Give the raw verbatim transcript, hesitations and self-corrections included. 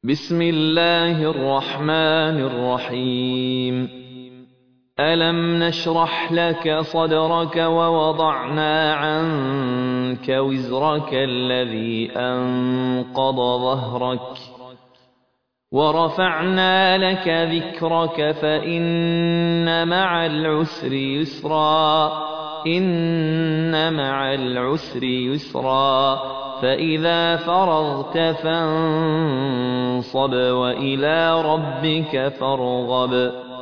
بسم الله الرحمن الرحيم ألم نشرح لك صدرك ووضعنا عنك وزرك الذي أنقض ظهرك ورفعنا لك ذكرك فإن مع العسر يسرا إن مع العسر يسرا فإذا فرغت فانصب وإلى ربك فارغب